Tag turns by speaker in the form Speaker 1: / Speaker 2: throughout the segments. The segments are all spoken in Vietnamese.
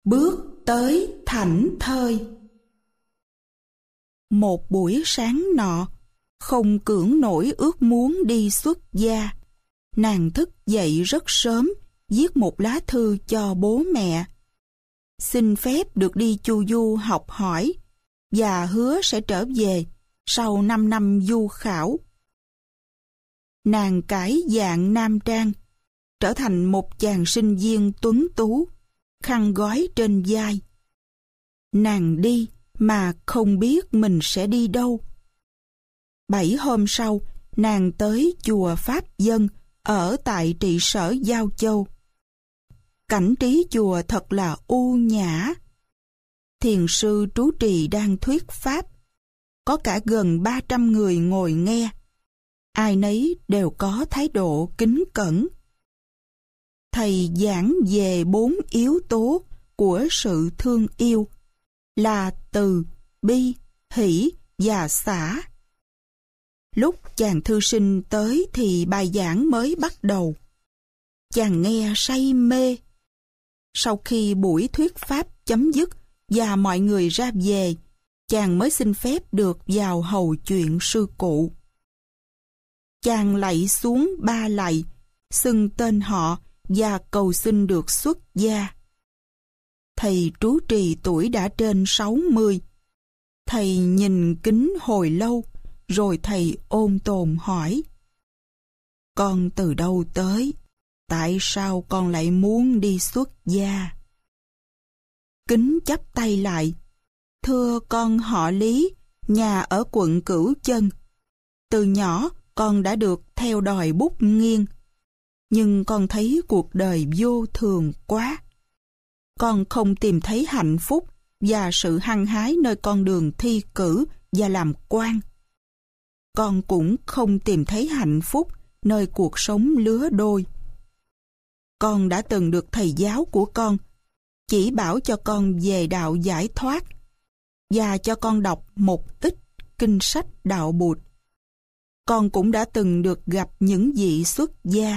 Speaker 1: Bước tới thảnh thơi. Một buổi sáng nọ, không cưỡng nổi ước muốn đi xuất gia, nàng thức dậy rất sớm, viết một lá thư cho bố mẹ, xin phép được đi chu du học hỏi và hứa sẽ trở về sau 5 năm du khảo. Nàng cải dạng nam trang, trở thành một chàng sinh viên tuấn tú, khăn gói trên vai. Nàng đi mà không biết mình sẽ đi đâu. 7 hôm sau, nàng tới chùa Pháp Dân ở tại trị sở Giao Châu. Cảnh trí chùa thật là u nhã. Thiền sư trú trì đang thuyết pháp. Có cả gần 300 người ngồi nghe. Ai nấy đều có thái độ kính cẩn. Thầy giảng về 4 yếu tố của sự thương yêu là từ, bi, hỷ và xả. Lúc chàng thư sinh tới thì bài giảng mới bắt đầu. Chàng nghe say mê. Sau khi buổi thuyết pháp chấm dứt và mọi người ra về, chàng mới xin phép được vào hầu chuyện sư cụ. Chàng lạy xuống 3 lạy, xưng tên họ và cầu xin được xuất gia. Thầy trú trì tuổi đã trên 60. Thầy nhìn kính hồi lâu, rồi thầy ôn tồn hỏi: "Con từ đâu tới? Tại sao con lại muốn đi xuất gia?" Kính chắp tay lại: "Thưa con họ Lý, nhà ở quận Cửu Chân. Từ nhỏ con đã được theo đòi bút nghiêng, nhưng con thấy cuộc đời vô thường quá. Con không tìm thấy hạnh phúc và sự hăng hái nơi con đường thi cử và làm quan. Con cũng không tìm thấy hạnh phúc nơi cuộc sống lứa đôi. Con đã từng được thầy giáo của con chỉ bảo cho con về đạo giải thoát và cho con đọc một ít kinh sách đạo Bụt. Con cũng đã từng được gặp những vị xuất gia.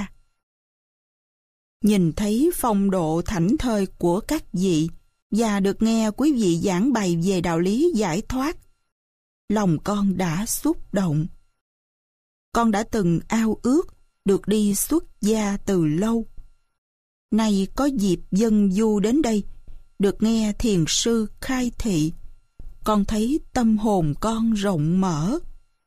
Speaker 1: Nhìn thấy phong độ thảnh thơi của các vị và được nghe quý vị giảng bày về đạo lý giải thoát, lòng con đã xúc động. Con đã từng ao ước được đi xuất gia từ lâu. Nay có dịp dân du đến đây, được nghe thiền sư khai thị, con thấy tâm hồn con rộng mở.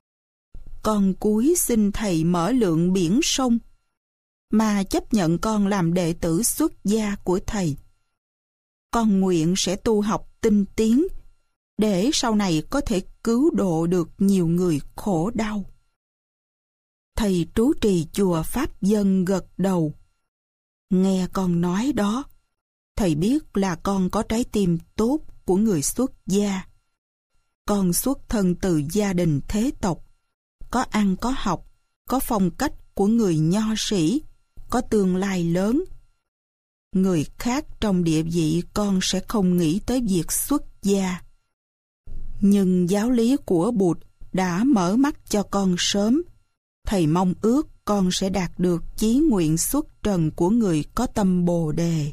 Speaker 1: Con cúi xin thầy mở lượng biển sông, mà chấp nhận con làm đệ tử xuất gia của thầy. Con nguyện sẽ tu học tinh tiến, để sau này có thể cứu độ được nhiều người khổ đau." Thầy trú trì chùa Pháp Dân gật đầu. Nghe con nói đó, thầy biết là con có trái tim tốt của người xuất gia. Con xuất thân từ gia đình thế tộc, có ăn có học, có phong cách của người nho sĩ, có tương lai lớn. Người khác trong địa vị con sẽ không nghĩ tới việc xuất gia. Nhưng giáo lý của Bụt đã mở mắt cho con sớm. Thầy mong ước con sẽ đạt được chí nguyện xuất trần của người có tâm Bồ Đề.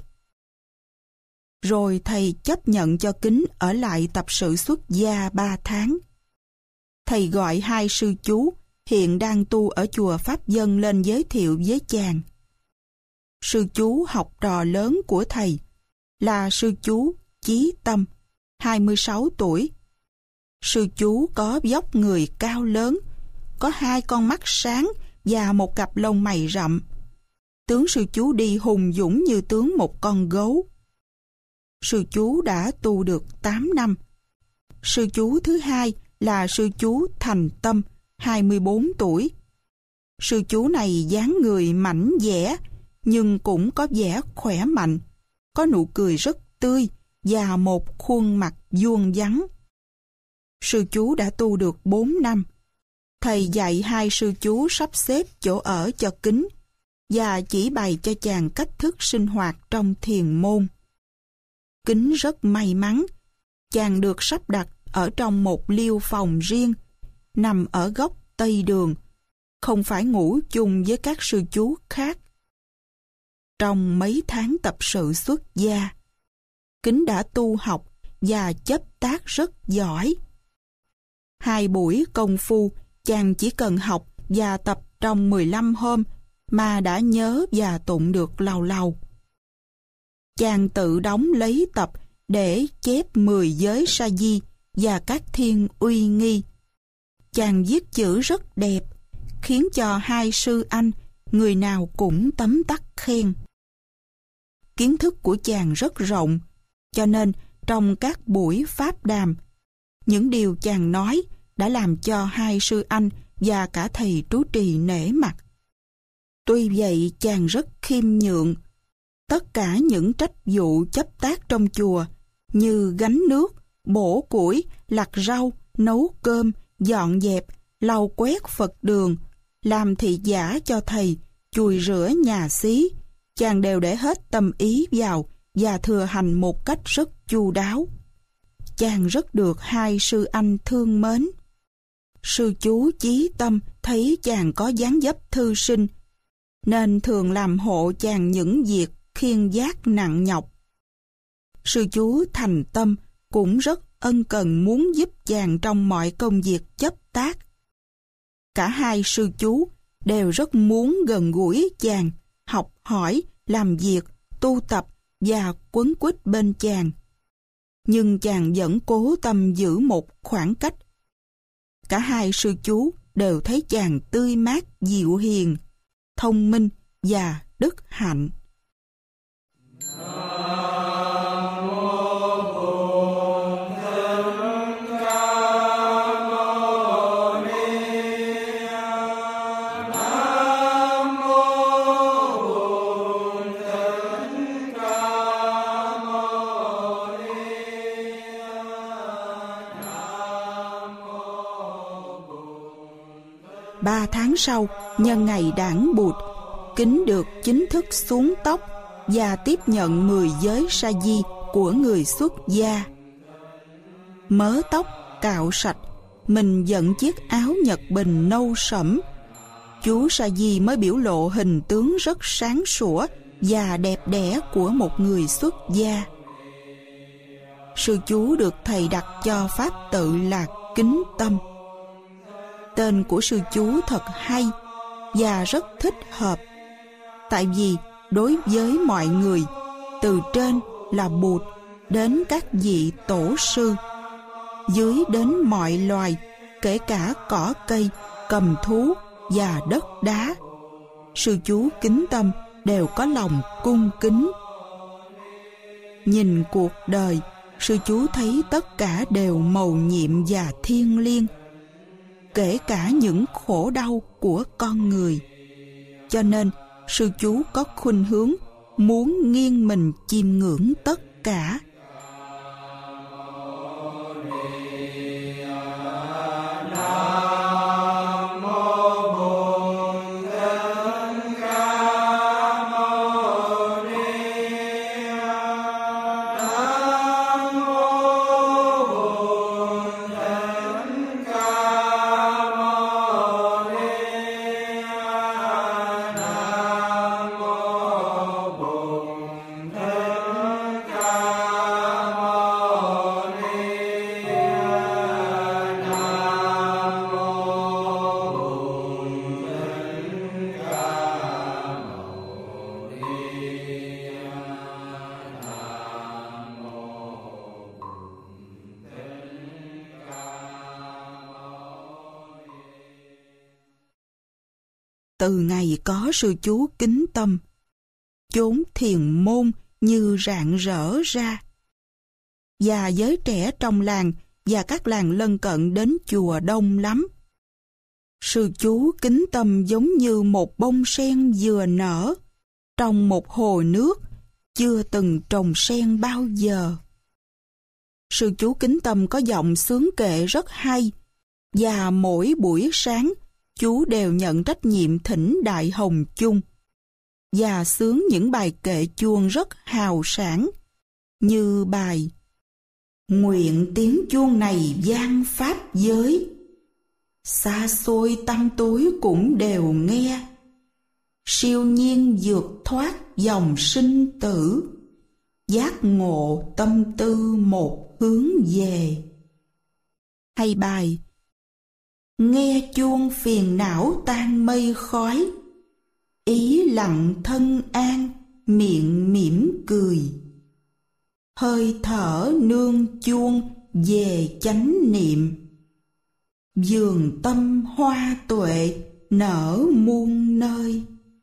Speaker 1: Rồi thầy chấp nhận cho Kính ở lại tập sự xuất gia 3 tháng. Thầy gọi 2 sư chú hiện đang tu ở chùa Pháp Dân lên giới thiệu với chàng. Sư chú học trò lớn của thầy là sư chú Chí Tâm, 26 tuổi. Sư chú có vóc người cao lớn, có 2 con mắt sáng và một cặp lông mày rậm. Tướng sư chú đi hùng dũng như tướng một con gấu. Sư chú đã tu được 8 năm. Sư chú thứ hai là sư chú Thành Tâm, 24 tuổi. Sư chú này dáng người mảnh dẻ, nhưng cũng có vẻ khỏe mạnh, có nụ cười rất tươi và một khuôn mặt vuông vắn. Sư chú đã tu được 4 năm. Thầy dạy 2 sư chú sắp xếp chỗ ở cho Kính và chỉ bày cho chàng cách thức sinh hoạt trong thiền môn. Kính rất may mắn, chàng được sắp đặt ở trong một liêu phòng riêng, nằm ở góc Tây Đường, không phải ngủ chung với các sư chú khác. Trong mấy tháng tập sự xuất gia, Kính đã tu học và chấp tác rất giỏi. 2 buổi công phu, chàng chỉ cần học và tập trong 15 hôm mà đã nhớ và tụng được lầu lầu. Chàng tự đóng lấy tập để chép 10 giới sa di và các thiên uy nghi. Chàng viết chữ rất đẹp, khiến cho 2 sư anh, người nào cũng tấm tắc khen. Kiến thức của chàng rất rộng, cho nên trong các buổi pháp đàm, những điều chàng nói đã làm cho 2 sư anh và cả thầy trú trì nể mặt. Tuy vậy chàng rất khiêm nhượng. Tất cả những trách vụ chấp tác trong chùa như gánh nước, bổ củi, lặt rau, nấu cơm, dọn dẹp, lau quét Phật đường, làm thị giả cho thầy, chùi rửa nhà xí, chàng đều để hết tâm ý vào và thừa hành một cách rất chu đáo. Chàng rất được 2 sư anh thương mến. Sư chú Chí Tâm thấy chàng có dáng dấp thư sinh, nên thường làm hộ chàng những việc khiêng vác nặng nhọc. Sư chú Thành Tâm cũng rất ân cần muốn giúp chàng trong mọi công việc chấp tác. Cả 2 sư chú đều rất muốn gần gũi chàng, học hỏi, làm việc, tu tập và quấn quýt bên chàng. Nhưng chàng vẫn cố tâm giữ một khoảng cách. Cả 2 sư chú đều thấy chàng tươi mát, dịu hiền, thông minh và đức hạnh. Ba tháng sau, nhân ngày đản Bụt, Kính được chính thức xuống tóc và tiếp nhận 10 giới sa di của người xuất gia. Mớ tóc cạo sạch, mình dẫn chiếc áo nhật bình nâu sẫm. Chú sa di mới biểu lộ hình tướng rất sáng sủa và đẹp đẽ của một người xuất gia. Sư chú được thầy đặt cho pháp tự là Kính Tâm. Tên của sư chú thật hay và rất thích hợp, tại vì đối với mọi người, từ trên là Bụt đến các vị tổ sư, dưới đến mọi loài, kể cả cỏ cây, cầm thú và đất đá, sư chú Kính Tâm đều có lòng cung kính. Nhìn cuộc đời, sư chú thấy tất cả đều mầu nhiệm và thiêng liêng, kể cả những khổ đau của con người. Cho nên, sư chú có khuynh hướng muốn nghiêng mình chiêm ngưỡng tất cả. Từ ngày có sư chú Kính Tâm, chốn thiền môn như rạng rỡ ra, và giới trẻ trong làng và các làng lân cận đến chùa đông lắm. Sư chú Kính Tâm giống như một bông sen vừa nở trong một hồ nước chưa từng trồng sen bao giờ. Sư chú Kính Tâm có giọng xướng kệ rất hay, và mỗi buổi sáng chú đều nhận trách nhiệm thỉnh Đại Hồng chung và xướng những bài kệ chuông rất hào sảng, như bài Nguyện tiếng chuông này vang pháp giới, xa xôi tăm tối cũng đều nghe, siêu nhiên vượt thoát dòng sinh tử, giác ngộ tâm tư một hướng về. Hay bài nghe chuông phiền não tan mây khói, ý lặng thân an miệng mỉm cười, hơi thở nương chuông về chánh niệm, vườn tâm hoa tuệ nở muôn nơi.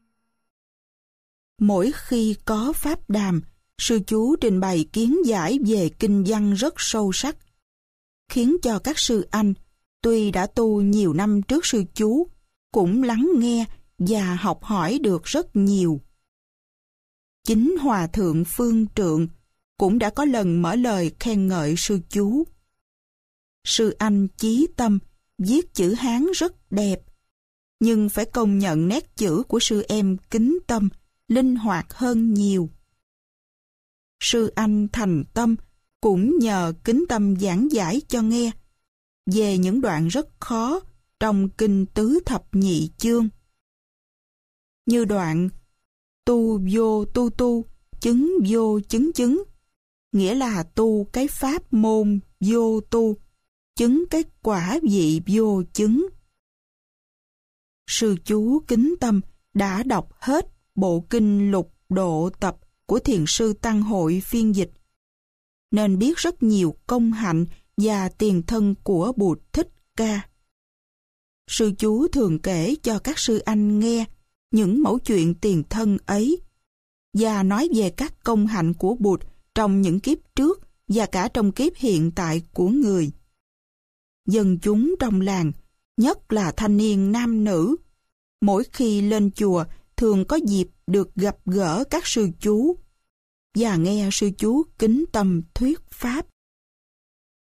Speaker 1: Mỗi khi có pháp đàm, sư chú trình bày kiến giải về kinh văn rất sâu sắc, khiến cho các sư anh, tuy đã tu nhiều năm trước sư chú, cũng lắng nghe và học hỏi được rất nhiều. Chính Hòa Thượng Phương Trượng cũng đã có lần mở lời khen ngợi sư chú. Sư anh chí tâm, viết chữ Hán rất đẹp, nhưng phải công nhận nét chữ của sư em kính tâm, linh hoạt hơn nhiều. Sư anh thành tâm cũng nhờ kính tâm giảng giải cho nghe về những đoạn rất khó trong kinh tứ thập nhị chương. Như đoạn tu vô tu tu, chứng vô chứng chứng, nghĩa là tu cái pháp môn vô tu, chứng cái quả vị vô chứng. Sư chú kính tâm đã đọc hết bộ kinh Lục Độ Tập của Thiền sư Tăng Hội phiên dịch, nên biết rất nhiều công hạnh và tiền thân của Bụt Thích Ca. Sư chú thường kể cho các sư anh nghe những mẩu chuyện tiền thân ấy, và nói về các công hạnh của Bụt trong những kiếp trước và cả trong kiếp hiện tại của người. Dân chúng trong làng, nhất là thanh niên nam nữ, mỗi khi lên chùa thường có dịp được gặp gỡ các sư chú và nghe sư chú kính tâm thuyết pháp.